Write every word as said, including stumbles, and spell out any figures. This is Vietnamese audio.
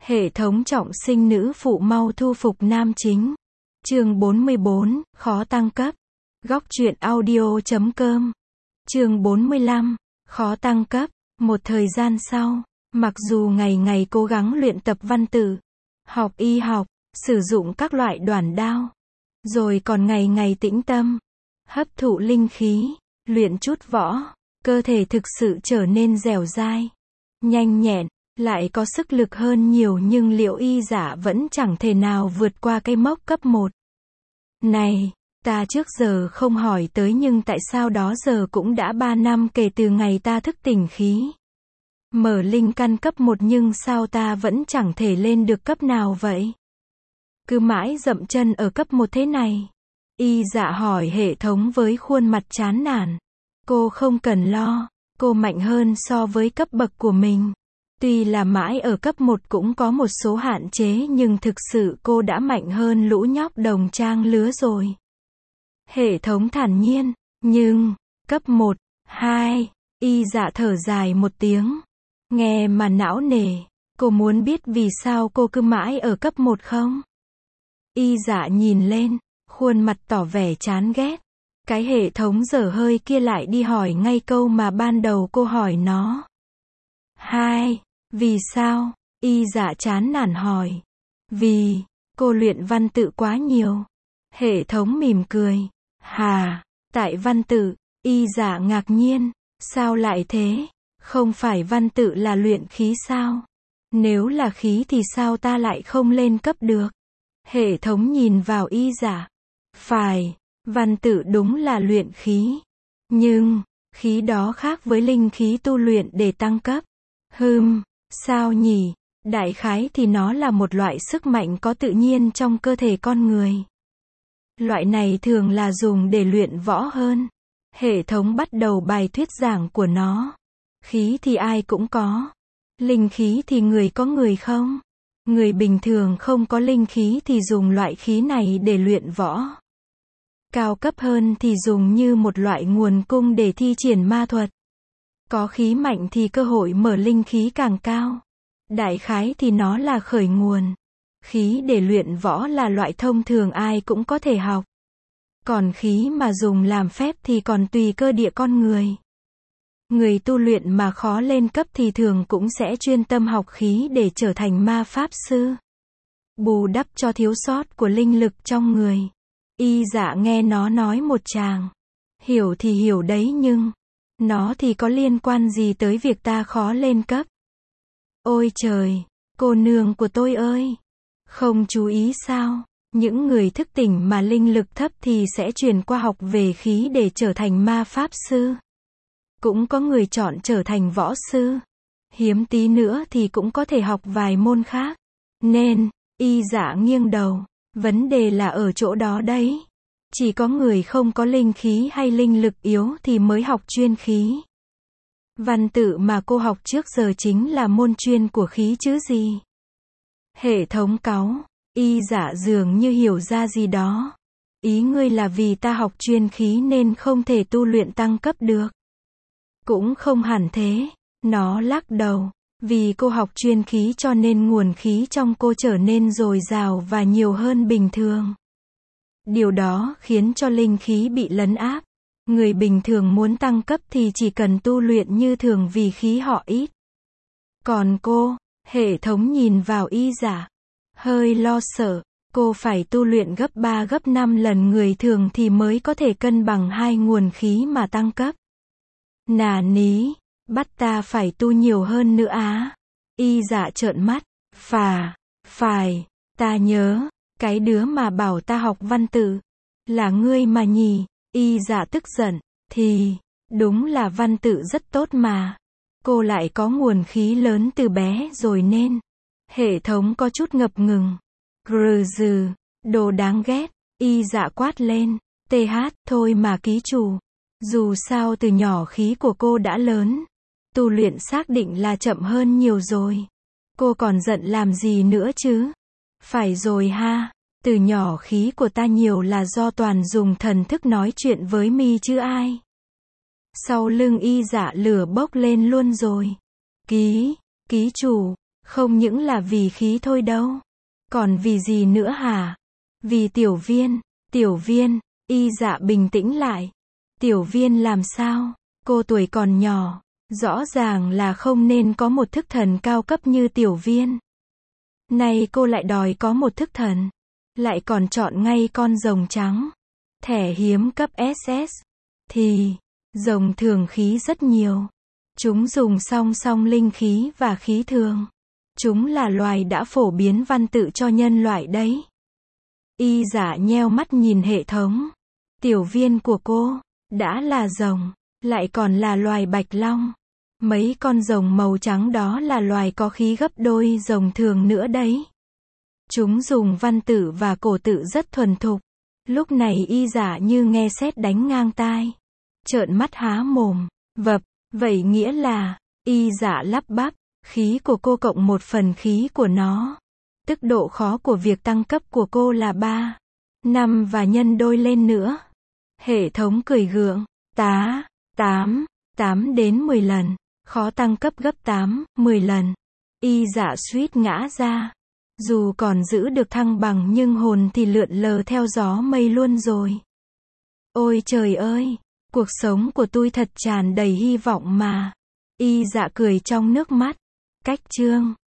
Hệ thống trọng sinh nữ phụ mau thu phục nam chính. Chương bốn mươi bốn, khó tăng cấp. Góc truyện audio chấm com. Chương bốn mươi lăm, khó tăng cấp. Một thời gian sau, mặc dù ngày ngày cố gắng luyện tập văn tự, học y học, sử dụng các loại đoản đao, rồi còn ngày ngày tĩnh tâm, hấp thụ linh khí, luyện chút võ, cơ thể thực sự trở nên dẻo dai, nhanh nhẹn, lại có sức lực hơn nhiều, nhưng liệu y giả vẫn chẳng thể nào vượt qua cái mốc cấp một. Này, ta trước giờ không hỏi tới, nhưng tại sao đó giờ cũng đã ba năm kể từ ngày ta thức tỉnh khí mở linh căn cấp một, nhưng sao ta vẫn chẳng thể lên được cấp nào vậy? Cứ mãi dậm chân ở cấp một thế này. Y dạ hỏi hệ thống với khuôn mặt chán nản. Cô không cần lo, cô mạnh hơn so với cấp bậc của mình. Tuy là mãi ở cấp một cũng có một số hạn chế, nhưng thực sự cô đã mạnh hơn lũ nhóc đồng trang lứa rồi. Hệ thống thản nhiên, nhưng, cấp một, hai, y dạ thở dài một tiếng. Nghe mà não nề, cô muốn biết vì sao cô cứ mãi ở cấp một không? Y dạ nhìn lên, khuôn mặt tỏ vẻ chán ghét. Cái hệ thống dở hơi kia lại đi hỏi ngay câu mà ban đầu cô hỏi nó. Hai, vì sao? Y dạ chán nản hỏi. Vì, cô luyện văn tự quá nhiều. Hệ thống mỉm cười. Hà, tại văn tự? Y dạ ngạc nhiên. Sao lại thế? Không phải văn tự là luyện khí sao? Nếu là khí thì sao ta lại không lên cấp được? Hệ thống nhìn vào y dạ. Phải, văn tự đúng là luyện khí. Nhưng, khí đó khác với linh khí tu luyện để tăng cấp. Hừm, sao nhỉ? Đại khái thì nó là một loại sức mạnh có tự nhiên trong cơ thể con người. Loại này thường là dùng để luyện võ hơn. Hệ thống bắt đầu bài thuyết giảng của nó. Khí thì ai cũng có. Linh khí thì người có người không. Người bình thường không có linh khí thì dùng loại khí này để luyện võ. Cao cấp hơn thì dùng như một loại nguồn cung để thi triển ma thuật. Có khí mạnh thì cơ hội mở linh khí càng cao. Đại khái thì nó là khởi nguồn. Khí để luyện võ là loại thông thường ai cũng có thể học. Còn khí mà dùng làm phép thì còn tùy cơ địa con người. Người tu luyện mà khó lên cấp thì thường cũng sẽ chuyên tâm học khí để trở thành ma pháp sư. Bù đắp cho thiếu sót của linh lực trong người. Y dạ nghe nó nói một tràng. Hiểu thì hiểu đấy, nhưng nó thì có liên quan gì tới việc ta khó lên cấp? Ôi trời, cô nương của tôi ơi! Không chú ý sao? Những người thức tỉnh mà linh lực thấp thì sẽ chuyển qua học về khí để trở thành ma pháp sư. Cũng có người chọn trở thành võ sư. Hiếm tí nữa thì cũng có thể học vài môn khác. Nên, y dạ nghiêng đầu. Vấn đề là ở chỗ đó đấy. Chỉ có người không có linh khí hay linh lực yếu thì mới học chuyên khí. Văn tự mà cô học trước giờ chính là môn chuyên của khí chứ gì. Hệ thống cáu. Y dạ dường như hiểu ra gì đó. Ý ngươi là vì ta học chuyên khí nên không thể tu luyện tăng cấp được. Cũng không hẳn thế. Nó lắc đầu. Vì cô học chuyên khí cho nên nguồn khí trong cô trở nên dồi dào và nhiều hơn bình thường. Điều đó khiến cho linh khí bị lấn áp. Người bình thường muốn tăng cấp thì chỉ cần tu luyện như thường vì khí họ ít. Còn cô, hệ thống nhìn vào y giả. Hơi lo sợ, cô phải tu luyện gấp ba gấp năm lần người thường thì mới có thể cân bằng hai nguồn khí mà tăng cấp. Nà ní, bắt ta phải tu nhiều hơn nữa á. Y dạ trợn mắt. Phà, phải, ta nhớ, cái đứa mà bảo ta học văn tự, là ngươi mà nhỉ? Y dạ tức giận. Thì, đúng là văn tự rất tốt mà. Cô lại có nguồn khí lớn từ bé rồi nên. Hệ thống có chút ngập ngừng. Grừ dừ, đồ đáng ghét. Y dạ quát lên. Tê hát, thôi mà ký chủ. Dù sao từ nhỏ khí của cô đã lớn. Tu luyện xác định là chậm hơn nhiều rồi. Cô còn giận làm gì nữa chứ? Phải rồi ha. Từ nhỏ khí của ta nhiều là do toàn dùng thần thức nói chuyện với mi chứ ai. Sau lưng y dạ lửa bốc lên luôn rồi. Ký, ký chủ, Không những là vì khí thôi đâu. Còn vì gì nữa hả? Vì tiểu viên. Tiểu viên. Y Dạ bình tĩnh lại. Tiểu viên làm sao? Cô tuổi còn nhỏ. Rõ ràng là không nên có một thức thần cao cấp như tiểu viên. Nay cô lại đòi có một thức thần. Lại còn chọn ngay con rồng trắng. Thẻ hiếm cấp ét ét. Thì, rồng thường khí rất nhiều. Chúng dùng song song linh khí và khí thường. Chúng là loài đã phổ biến văn tự cho nhân loại đấy. Y Dạ nheo mắt nhìn hệ thống. Tiểu viên của cô, đã là rồng, lại còn là loài bạch long. Mấy con rồng màu trắng đó là loài có khí gấp đôi rồng thường nữa đấy. Chúng dùng văn tự và cổ tự rất thuần thục. Lúc này Y Dạ như nghe sét đánh ngang tai. Trợn mắt há mồm. Vập, vậy nghĩa là, Y Dạ lắp bắp, khí của cô cộng một phần khí của nó. Tức độ khó của việc tăng cấp của cô là ba, năm và nhân đôi lên nữa. Hệ thống cười gượng. Tá, tám, tám đến mười lần. Khó tăng cấp gấp tám, mười lần. Y Dạ suýt ngã ra. Dù còn giữ được thăng bằng nhưng hồn thì lượn lờ theo gió mây luôn rồi. Ôi trời ơi, cuộc sống của tôi thật tràn đầy hy vọng mà. Y Dạ cười trong nước mắt. Cách chương